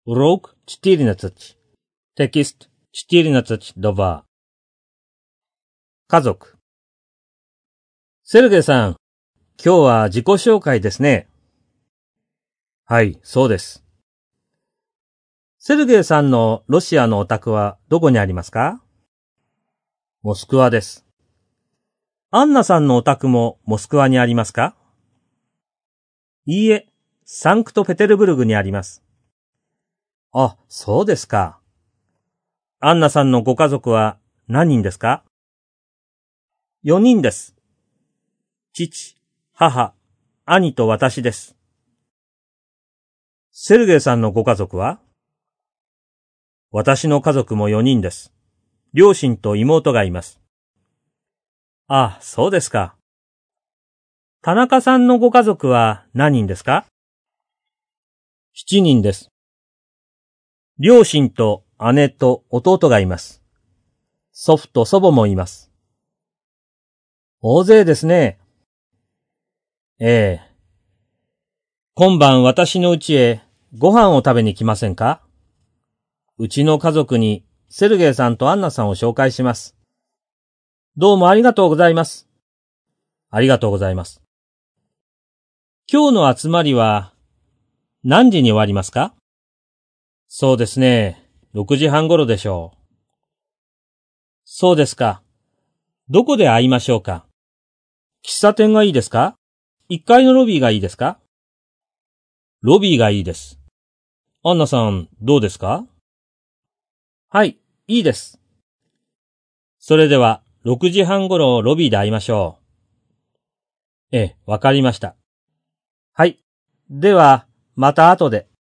Урок 14. Текст 14.2. 家族。セルゲイさん、今日は自己紹介ですね。はい、そうです。セルゲイさんのロシアのお宅はどこにありますか？モスクワです。アンナさんのお宅もモスクワにありますか？いいえ、サンクトペテルブルグにあります。あ、そうですか。アンナさんのご家族は何人ですか？4人です。父、母、兄と私です。セルゲイさんのご家族は？私の家族も4人です。両親と妹がいます。あ、そうですか。田中さんのご家族は何人ですか？7人です。両親と姉と弟がいます。祖父と祖母もいます。大勢ですね。ええ。今晩私の家へご飯を食べに来ませんか？うちの家族にセルゲイさんとアンナさんを紹介します。どうもありがとうございます。ありがとうございます。今日の集まりは何時に終わりますか？そうですね。6時半頃でしょう。そうですか。どこで会いましょうか？喫茶店がいいですか？1階のロビーがいいですか？ロビーがいいです。アンナさん、どうですか？はい、いいです。それでは、6時半頃ロビーで会いましょう。ええ、わかりました。はい。では、また後で。